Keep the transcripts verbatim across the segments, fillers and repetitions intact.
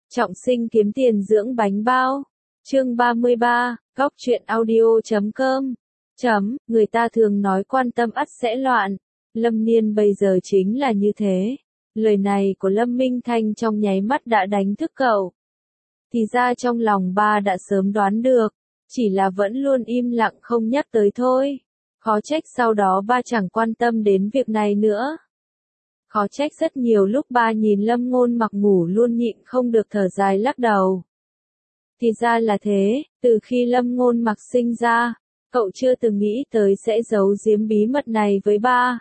Trọng sinh kiếm tiền dưỡng bánh bao. Chương ba mươi ba, góc truyện audio chấm com. Chấm, người ta thường nói quan tâm ắt sẽ loạn. Lâm Niên bây giờ chính là như thế. Lời này của Lâm Minh Thanh trong nháy mắt đã đánh thức cậu. Thì ra trong lòng ba đã sớm đoán được, chỉ là vẫn luôn im lặng không nhắc tới thôi. Khó trách sau đó ba chẳng quan tâm đến việc này nữa. Khó trách rất nhiều lúc ba nhìn Lâm Ngôn Mặc ngủ luôn nhịn không được thở dài lắc đầu. Thì ra là thế, từ khi Lâm Ngôn Mặc sinh ra, cậu chưa từng nghĩ tới sẽ giấu giếm bí mật này với ba.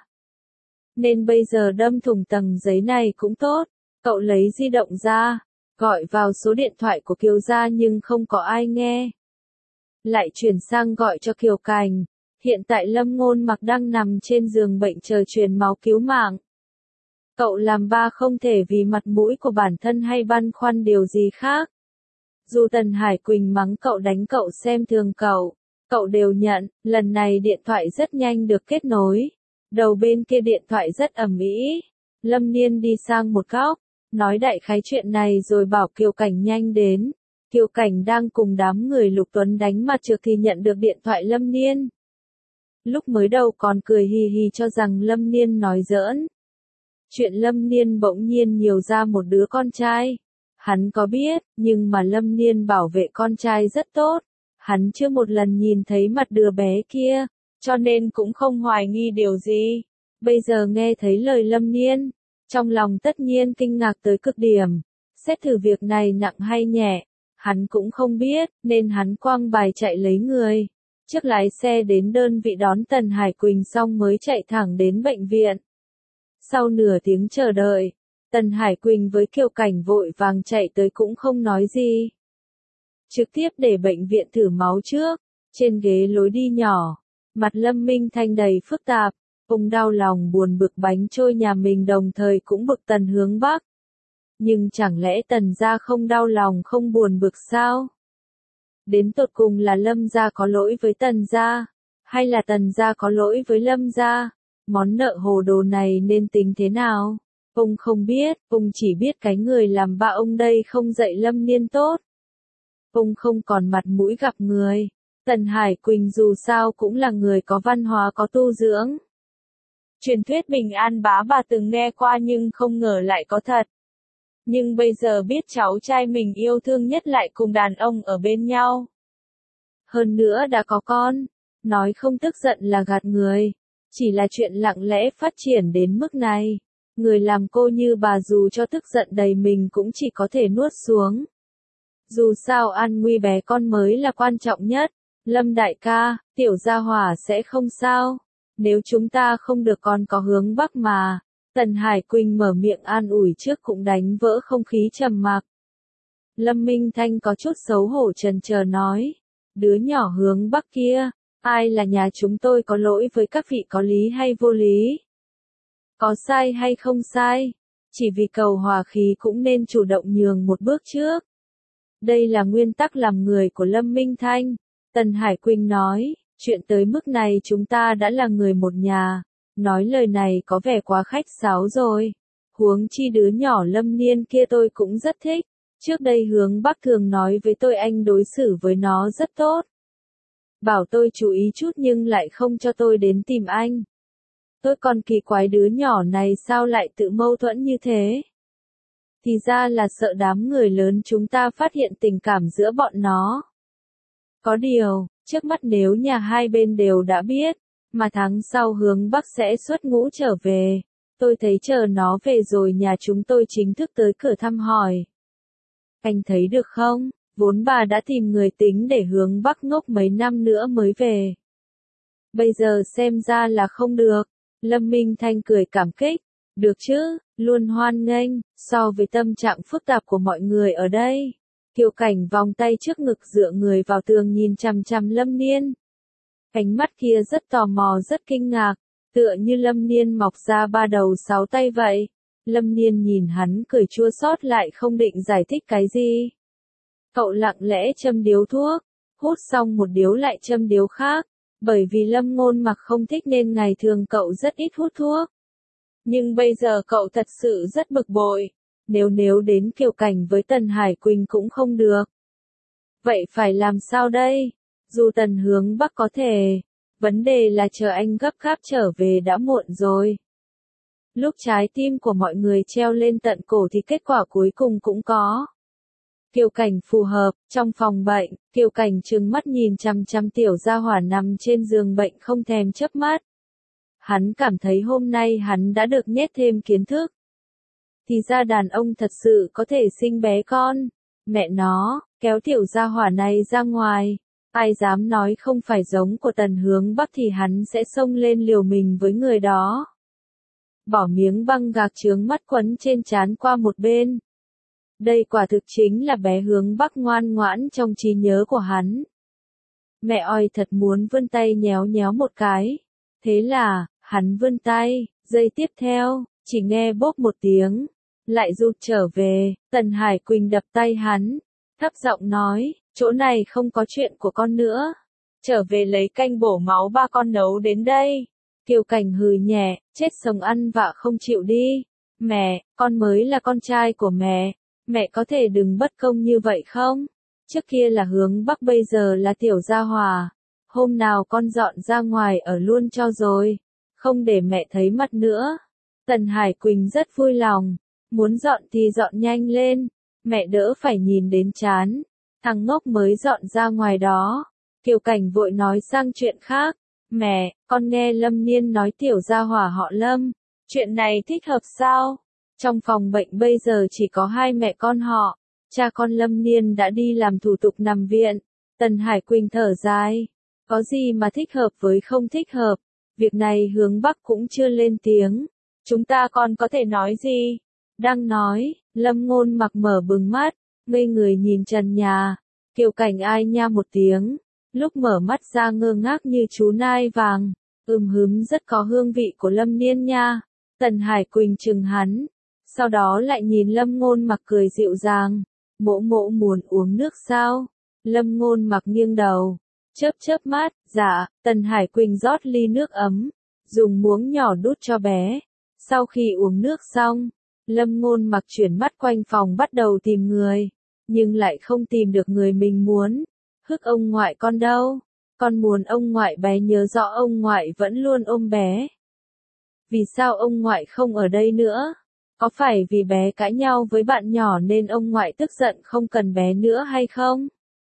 Nên bây giờ đâm thủng tầng giấy này cũng tốt, cậu lấy di động ra, gọi vào số điện thoại của Kiều gia nhưng không có ai nghe. Lại chuyển sang gọi cho Kiều Cảnh, hiện tại Lâm Ngôn Mặc đang nằm trên giường bệnh chờ truyền máu cứu mạng. Cậu làm ba không thể vì mặt mũi của bản thân hay băn khoăn điều gì khác. Dù Tần Hải Quỳnh mắng cậu đánh cậu xem thường cậu, cậu đều nhận. Lần này điện thoại rất nhanh được kết nối. Đầu bên kia điện thoại rất ầm ĩ. Lâm Niên đi sang một góc, nói đại khái chuyện này rồi bảo Kiều Cảnh nhanh đến. Kiều Cảnh đang cùng đám người Lục Tuấn đánh mặt trược thì nhận được điện thoại Lâm Niên. Lúc mới đầu còn cười hì hì cho rằng Lâm Niên nói giỡn. Chuyện Lâm Niên bỗng nhiên nhiều ra một đứa con trai. Hắn có biết, nhưng mà Lâm Niên bảo vệ con trai rất tốt. Hắn chưa một lần nhìn thấy mặt đứa bé kia, cho nên cũng không hoài nghi điều gì. Bây giờ nghe thấy lời Lâm Niên, trong lòng tất nhiên kinh ngạc tới cực điểm. Xét thử việc này nặng hay nhẹ, hắn cũng không biết, nên hắn quăng bài chạy lấy người. Trước lái xe đến đơn vị đón Tần Hải Quỳnh xong mới chạy thẳng đến bệnh viện. Sau nửa tiếng chờ đợi, Tần Hải Quỳnh với Kiều Cảnh vội vàng chạy tới cũng không nói gì. Trực tiếp để bệnh viện thử máu trước, trên ghế lối đi nhỏ, mặt Lâm Minh Thanh đầy phức tạp, ông đau lòng buồn bực bánh trôi nhà mình đồng thời cũng bực Tần Hướng Bắc. Nhưng chẳng lẽ Tần gia không đau lòng không buồn bực sao? Đến tột cùng là Lâm gia có lỗi với Tần gia, hay là Tần gia có lỗi với Lâm gia? Món nợ hồ đồ này nên tính thế nào? Ông không biết, ông chỉ biết cái người làm ba ông đây không dạy Lâm Niên tốt. Ông không còn mặt mũi gặp người. Tần Hải Quỳnh dù sao cũng là người có văn hóa có tu dưỡng. Truyền thuyết bình an bá bà từng nghe qua nhưng không ngờ lại có thật. Nhưng bây giờ biết cháu trai mình yêu thương nhất lại cùng đàn ông ở bên nhau. Hơn nữa đã có con, nói không tức giận là gạt người. Chỉ là chuyện lặng lẽ phát triển đến mức này. Người làm cô như bà dù cho tức giận đầy mình cũng chỉ có thể nuốt xuống. Dù sao an nguy bé con mới là quan trọng nhất. Lâm đại ca, tiểu gia hỏa sẽ không sao. Nếu chúng ta không được con có hướng Bắc mà. Tần Hải Quỳnh mở miệng an ủi trước cũng đánh vỡ không khí trầm mặc. Lâm Minh Thanh có chút xấu hổ chần chờ nói. Đứa nhỏ hướng Bắc kia. Ai là nhà chúng tôi có lỗi với các vị có lý hay vô lý? Có sai hay không sai? Chỉ vì cầu hòa khí cũng nên chủ động nhường một bước trước. Đây là nguyên tắc làm người của Lâm Minh Thanh. Tần Hải Quỳnh nói, chuyện tới mức này chúng ta đã là người một nhà. Nói lời này có vẻ quá khách sáo rồi. Huống chi đứa nhỏ Lâm Niên kia tôi cũng rất thích. Trước đây Hướng Bắc thường nói với tôi anh đối xử với nó rất tốt. Bảo tôi chú ý chút nhưng lại không cho tôi đến tìm anh. Tôi còn kỳ quái đứa nhỏ này sao lại tự mâu thuẫn như thế. Thì ra là sợ đám người lớn chúng ta phát hiện tình cảm giữa bọn nó. Có điều, trước mắt nếu nhà hai bên đều đã biết, mà tháng sau Hướng Bắc sẽ xuất ngũ trở về, tôi thấy chờ nó về rồi nhà chúng tôi chính thức tới cửa thăm hỏi. Anh thấy được không? Vốn bà đã tìm người tính để Hướng Bắc ngốc mấy năm nữa mới về. Bây giờ xem ra là không được. Lâm Minh Thanh cười cảm kích. Được chứ, luôn hoan nghênh, so với tâm trạng phức tạp của mọi người ở đây. Kiều Cảnh vòng tay trước ngực dựa người vào tường nhìn chằm chằm Lâm Niên. Ánh mắt kia rất tò mò rất kinh ngạc, tựa như Lâm Niên mọc ra ba đầu sáu tay vậy. Lâm Niên nhìn hắn cười chua xót lại không định giải thích cái gì. Cậu lặng lẽ châm điếu thuốc, hút xong một điếu lại châm điếu khác, bởi vì Lâm Ngôn Mặc không thích nên ngày thường cậu rất ít hút thuốc. Nhưng bây giờ cậu thật sự rất bực bội, nếu nếu đến Kiều Cảnh với Tần Hải Quỳnh cũng không được. Vậy phải làm sao đây? Dù Tần hướng Bắc có thể, vấn đề là chờ anh gấp gáp trở về đã muộn rồi. Lúc trái tim của mọi người treo lên tận cổ thì kết quả cuối cùng cũng có. Kiều Cảnh phù hợp, trong phòng bệnh, Kiều Cảnh trừng mắt nhìn chằm chằm tiểu gia hỏa nằm trên giường bệnh không thèm chớp mắt. Hắn cảm thấy hôm nay hắn đã được nhét thêm kiến thức. Thì ra đàn ông thật sự có thể sinh bé con. Mẹ nó, kéo tiểu gia hỏa này ra ngoài. Ai dám nói không phải giống của Tần Hướng Bắc thì hắn sẽ xông lên liều mình với người đó. Bỏ miếng băng gạc chướng mắt quấn trên trán qua một bên. Đây quả thực chính là bé Hướng Bắc ngoan ngoãn trong trí nhớ của hắn. Mẹ oi thật muốn vươn tay nhéo nhéo một cái. Thế là, hắn vươn tay, giây tiếp theo, chỉ nghe bốp một tiếng. Lại rụt trở về, Tần Hải Quỳnh đập tay hắn. Thấp giọng nói, chỗ này không có chuyện của con nữa. Trở về lấy canh bổ máu ba con nấu đến đây. Kiều Cảnh hừ nhẹ, chết sống ăn vạ không chịu đi. Mẹ, con mới là con trai của mẹ. Mẹ có thể đừng bất công như vậy không? Trước kia là Hướng Bắc bây giờ là tiểu gia hòa. Hôm nào con dọn ra ngoài ở luôn cho rồi. Không để mẹ thấy mặt nữa. Tần Hải Quỳnh rất vui lòng. Muốn dọn thì dọn nhanh lên. Mẹ đỡ phải nhìn đến chán. Thằng ngốc mới dọn ra ngoài đó. Kiều Cảnh vội nói sang chuyện khác. Mẹ, con nghe Lâm Niên nói tiểu gia hỏa họ Lâm. Chuyện này thích hợp sao? Trong phòng bệnh bây giờ chỉ có hai mẹ con họ. Cha con Lâm Niên đã đi làm thủ tục nằm viện. Tần Hải Quỳnh thở dài. Có gì mà thích hợp với không thích hợp. Việc này Hướng Bắc cũng chưa lên tiếng. Chúng ta còn có thể nói gì? Đang nói, Lâm Ngôn Mặc mở bừng mắt, ngây người nhìn trần nhà. Kiều Cảnh ai nha một tiếng. Lúc mở mắt ra ngơ ngác như chú nai vàng. Ừm hứm rất có hương vị của Lâm Niên nha. Tần Hải Quỳnh chừng hắn. Sau đó lại nhìn Lâm Ngôn Mặc cười dịu dàng. Mỗ mỗ muốn uống nước sao? Lâm Ngôn Mặc nghiêng đầu. Chớp chớp mắt, dạ. Tần Hải Quỳnh rót ly nước ấm. Dùng muỗng nhỏ đút cho bé. Sau khi uống nước xong, Lâm Ngôn Mặc chuyển mắt quanh phòng bắt đầu tìm người. Nhưng lại không tìm được người mình muốn. Hức ông ngoại con đâu? Con muốn ông ngoại bé nhớ rõ ông ngoại vẫn luôn ôm bé. Vì sao ông ngoại không ở đây nữa? Có phải vì bé cãi nhau với bạn nhỏ nên ông ngoại tức giận không cần bé nữa hay không?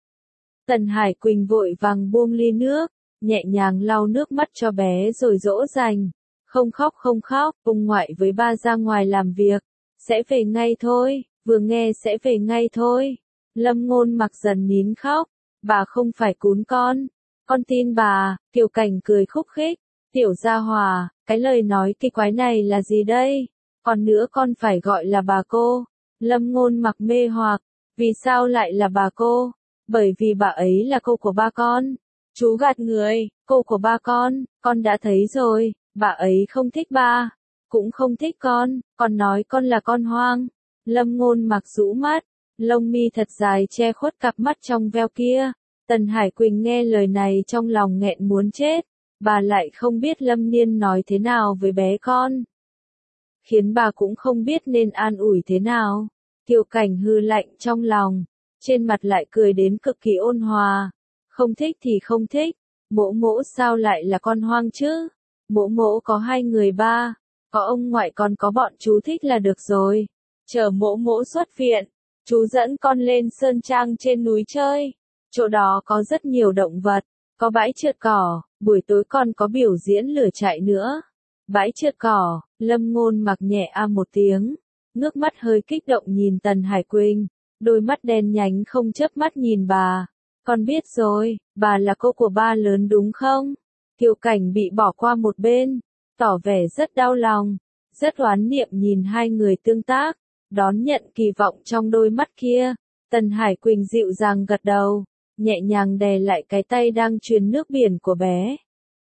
Tần Hải Quỳnh vội vàng buông ly nước, nhẹ nhàng lau nước mắt cho bé rồi dỗ dành. Không khóc không khóc, ông ngoại với ba ra ngoài làm việc. Sẽ về ngay thôi, vừa nghe sẽ về ngay thôi. Lâm Ngôn Mặc dần nín khóc. Bà không phải cún con. Con tin bà. Kiều Cảnh cười khúc khích. Tiểu gia hòa, cái lời nói kỳ quái này là gì đây? Còn nữa con phải gọi là bà cô. Lâm Ngôn Mặc mê hoặc. Vì sao lại là bà cô? Bởi vì bà ấy là cô của ba con. Chú gạt người, cô của ba con, con đã thấy rồi, bà ấy không thích ba, cũng không thích con, còn nói con là con hoang. Lâm Ngôn Mặc rũ mắt, lông mi thật dài che khuất cặp mắt trong veo kia. Tần Hải Quỳnh nghe lời này trong lòng nghẹn muốn chết, bà lại không biết Lâm Niên nói thế nào với bé con. Khiến bà cũng không biết nên an ủi thế nào. Kiều Cảnh hư lạnh trong lòng, trên mặt lại cười đến cực kỳ ôn hòa. Không thích thì không thích, mỗ mỗ sao lại là con hoang chứ? Mỗ mỗ có hai người ba, có ông ngoại còn có bọn chú thích là được rồi. Chờ mỗ mỗ xuất viện, chú dẫn con lên sơn trang trên núi chơi. Chỗ đó có rất nhiều động vật, có bãi trượt cỏ, buổi tối còn có biểu diễn lửa chạy nữa. Bãi trượt cỏ, Lâm Ngôn Mặc nhẹ a một tiếng, ngước mắt hơi kích động nhìn Tần Hải Quỳnh, đôi mắt đen nhánh không chớp mắt nhìn bà. Con biết rồi, bà là cô của ba lớn đúng không? Kiều Cảnh bị bỏ qua một bên, tỏ vẻ rất đau lòng, rất oán niệm nhìn hai người tương tác, đón nhận kỳ vọng trong đôi mắt kia. Tần Hải Quỳnh dịu dàng gật đầu, nhẹ nhàng đè lại cái tay đang truyền nước biển của bé.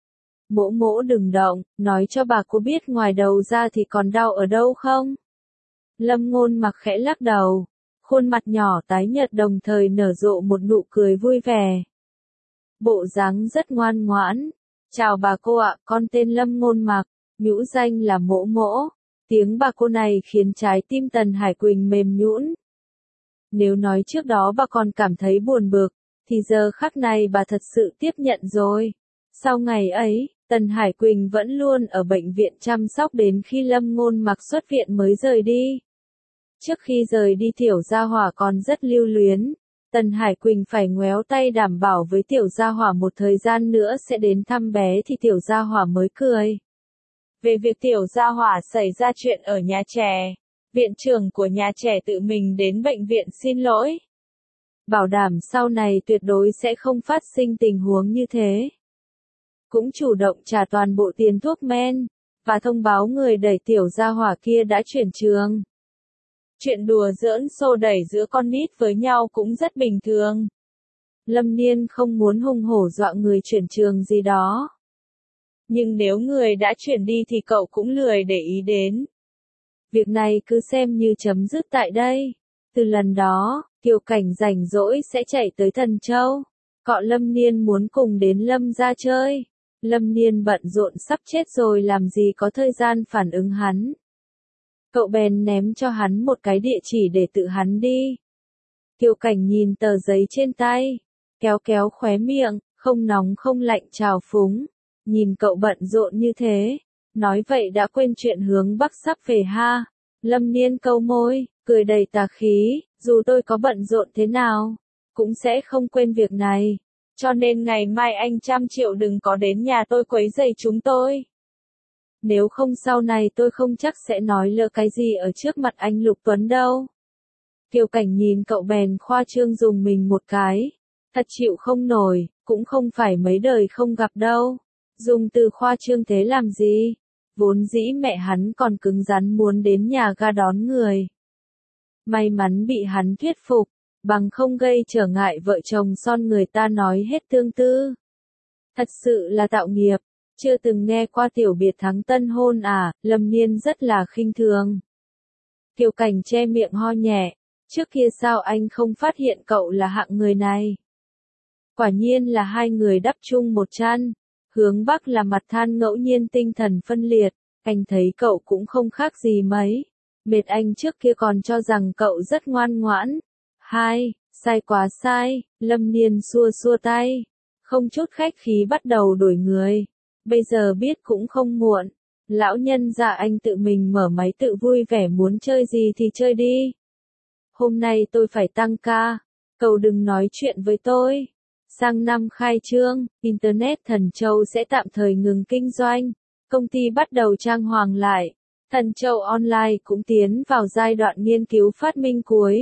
Mỗ mỗ đừng động, nói cho bà cô biết ngoài đầu ra thì còn đau ở đâu không? Lâm Ngôn Mặc khẽ lắc đầu, khuôn mặt nhỏ tái nhợt đồng thời nở rộ một nụ cười vui vẻ. Bộ dáng rất ngoan ngoãn. Chào bà cô ạ, con tên Lâm Ngôn Mặc, nhũ danh là Mỗ Mỗ. Tiếng bà cô này khiến trái tim Tần Hải Quỳnh mềm nhũn. Nếu nói trước đó bà còn cảm thấy buồn bực, thì giờ khắc này bà thật sự tiếp nhận rồi. Sau ngày ấy, Tần Hải Quỳnh vẫn luôn ở bệnh viện chăm sóc đến khi Lâm Ngôn Mặc xuất viện mới rời đi. Trước khi rời đi Tiểu Gia Hỏa còn rất lưu luyến, Tần Hải Quỳnh phải ngoéo tay đảm bảo với Tiểu Gia Hỏa một thời gian nữa sẽ đến thăm bé thì Tiểu Gia Hỏa mới cười. Về việc Tiểu Gia Hỏa xảy ra chuyện ở nhà trẻ, viện trưởng của nhà trẻ tự mình đến bệnh viện xin lỗi. Bảo đảm sau này tuyệt đối sẽ không phát sinh tình huống như thế. Cũng chủ động trả toàn bộ tiền thuốc men, và thông báo người đẩy Tiểu Gia Hỏa kia đã chuyển trường. Chuyện đùa giỡn xô đẩy giữa con nít với nhau cũng rất bình thường. Lâm Niên không muốn hùng hổ dọa người chuyển trường gì đó. Nhưng nếu người đã chuyển đi thì cậu cũng lười để ý đến. Việc này cứ xem như chấm dứt tại đây. Từ lần đó, Kiều Cảnh rảnh rỗi sẽ chạy tới Thần Châu. Cọ Lâm Niên muốn cùng đến Lâm gia chơi. Lâm Niên bận rộn sắp chết rồi làm gì có thời gian phản ứng hắn. Cậu bèn ném cho hắn một cái địa chỉ để tự hắn đi. Kiều Cảnh nhìn tờ giấy trên tay, kéo kéo khóe miệng, không nóng không lạnh trào phúng. Nhìn cậu bận rộn như thế, nói vậy đã quên chuyện hướng Bắc sắp về ha. Lâm Niên câu môi, cười đầy tà khí, dù tôi có bận rộn thế nào, cũng sẽ không quên việc này. Cho nên ngày mai anh trăm triệu đừng có đến nhà tôi quấy rầy chúng tôi. Nếu không sau này tôi không chắc sẽ nói lỡ cái gì ở trước mặt anh Lục Tuấn đâu. Kiều Cảnh nhìn cậu bèn khoa trương dùng mình một cái. Thật chịu không nổi, cũng không phải mấy đời không gặp đâu. Dùng từ khoa trương thế làm gì? Vốn dĩ mẹ hắn còn cứng rắn muốn đến nhà ga đón người. May mắn bị hắn thuyết phục, bằng không gây trở ngại vợ chồng son người ta nói hết tương tư. Thật sự là tạo nghiệp, chưa từng nghe qua tiểu biệt thắng tân hôn à, Lâm Niên rất là khinh thường. Kiều Cảnh che miệng ho nhẹ, trước kia sao anh không phát hiện cậu là hạng người này? Quả nhiên là hai người đắp chung một chăn. Hướng Bắc là mặt than ngẫu nhiên tinh thần phân liệt, anh thấy cậu cũng không khác gì mấy. Mệt anh trước kia còn cho rằng cậu rất ngoan ngoãn. Hai, sai quá sai, Lâm Niên xua xua tay. Không chút khách khí bắt đầu đổi người. Bây giờ biết cũng không muộn. Lão nhân già anh tự mình mở máy tự vui vẻ muốn chơi gì thì chơi đi. Hôm nay tôi phải tăng ca. Cậu đừng nói chuyện với tôi. Sang năm khai trương, Internet Thần Châu sẽ tạm thời ngừng kinh doanh. Công ty bắt đầu trang hoàng lại. Thần Châu Online cũng tiến vào giai đoạn nghiên cứu phát minh cuối.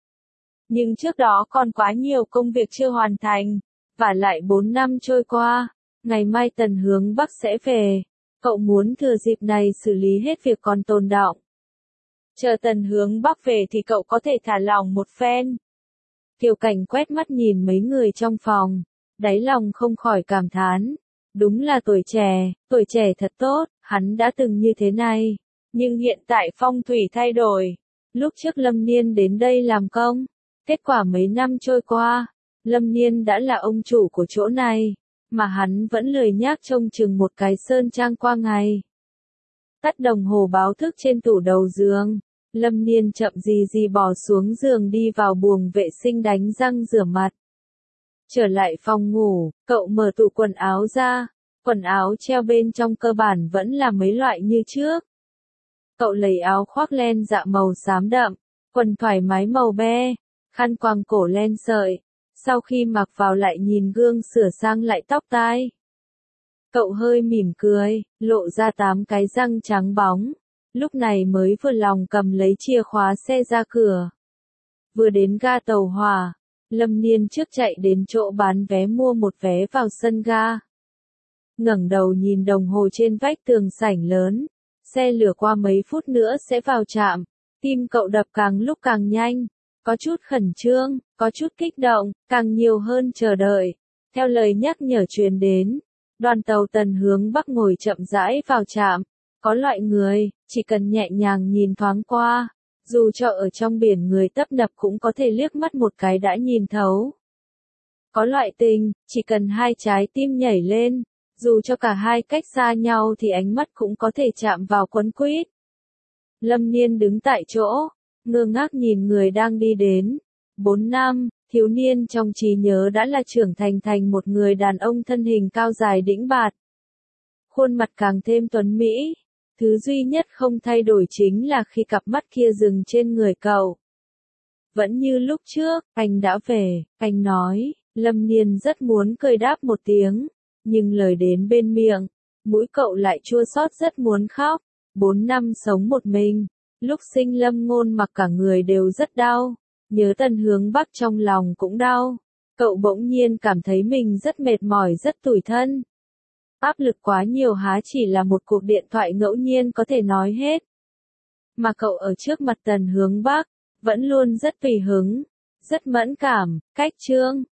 Nhưng trước đó còn quá nhiều công việc chưa hoàn thành. Và lại bốn năm trôi qua, ngày mai Tần Hướng Bắc sẽ về. Cậu muốn thừa dịp này xử lý hết việc còn tồn đọng. Chờ Tần Hướng Bắc về thì cậu có thể thả lỏng một phen. Kiều Cảnh quét mắt nhìn mấy người trong phòng, đáy lòng không khỏi cảm thán. Đúng là tuổi trẻ, tuổi trẻ thật tốt, hắn đã từng như thế này. Nhưng hiện tại phong thủy thay đổi. Lúc trước Lâm Niên đến đây làm công, kết quả mấy năm trôi qua, Lâm Niên đã là ông chủ của chỗ này, mà hắn vẫn lười nhác trông chừng một cái sơn trang qua ngày. Tắt đồng hồ báo thức trên tủ đầu giường. Lâm Niên chậm gì gì bò xuống giường đi vào buồng vệ sinh đánh răng rửa mặt. Trở lại phòng ngủ, cậu mở tủ quần áo ra, quần áo treo bên trong cơ bản vẫn là mấy loại như trước. Cậu lấy áo khoác len dạ màu xám đậm, quần thoải mái màu be, khăn quàng cổ len sợi, sau khi mặc vào lại nhìn gương sửa sang lại tóc tai. Cậu hơi mỉm cười, lộ ra tám cái răng trắng bóng. Lúc này mới vừa lòng cầm lấy chìa khóa xe ra cửa. Vừa đến ga tàu hỏa, Lâm Niên trước chạy đến chỗ bán vé mua một vé vào sân ga. Ngẩng đầu nhìn đồng hồ trên vách tường sảnh lớn. Xe lửa qua mấy phút nữa sẽ vào trạm. Tim cậu đập càng lúc càng nhanh. Có chút khẩn trương, có chút kích động, càng nhiều hơn chờ đợi. Theo lời nhắc nhở truyền đến, đoàn tàu Tần Hướng Bắc ngồi chậm rãi vào trạm. Có loại người, chỉ cần nhẹ nhàng nhìn thoáng qua, dù cho ở trong biển người tấp nập cũng có thể liếc mắt một cái đã nhìn thấu. Có loại tình, chỉ cần hai trái tim nhảy lên, dù cho cả hai cách xa nhau thì ánh mắt cũng có thể chạm vào quấn quýt. Lâm Niên đứng tại chỗ, ngơ ngác nhìn người đang đi đến. Bốn năm, thiếu niên trong trí nhớ đã là trưởng thành thành một người đàn ông thân hình cao dài đĩnh bạt. Khuôn mặt càng thêm tuấn mỹ. Thứ duy nhất không thay đổi chính là khi cặp mắt kia dừng trên người cậu. Vẫn như lúc trước, anh đã về, anh nói. Lâm Niên rất muốn cười đáp một tiếng, nhưng lời đến bên miệng, mũi cậu lại chua xót rất muốn khóc. Bốn năm sống một mình, lúc sinh Lâm Ngôn Mặc cả người đều rất đau, nhớ Tần Hướng Bắc trong lòng cũng đau. Cậu bỗng nhiên cảm thấy mình rất mệt mỏi rất tủi thân. Áp lực quá nhiều há chỉ là một cuộc điện thoại ngẫu nhiên có thể nói hết. Mà cậu ở trước mặt Tần Hướng Bắc, vẫn luôn rất tùy hứng, rất mẫn cảm. Cách chương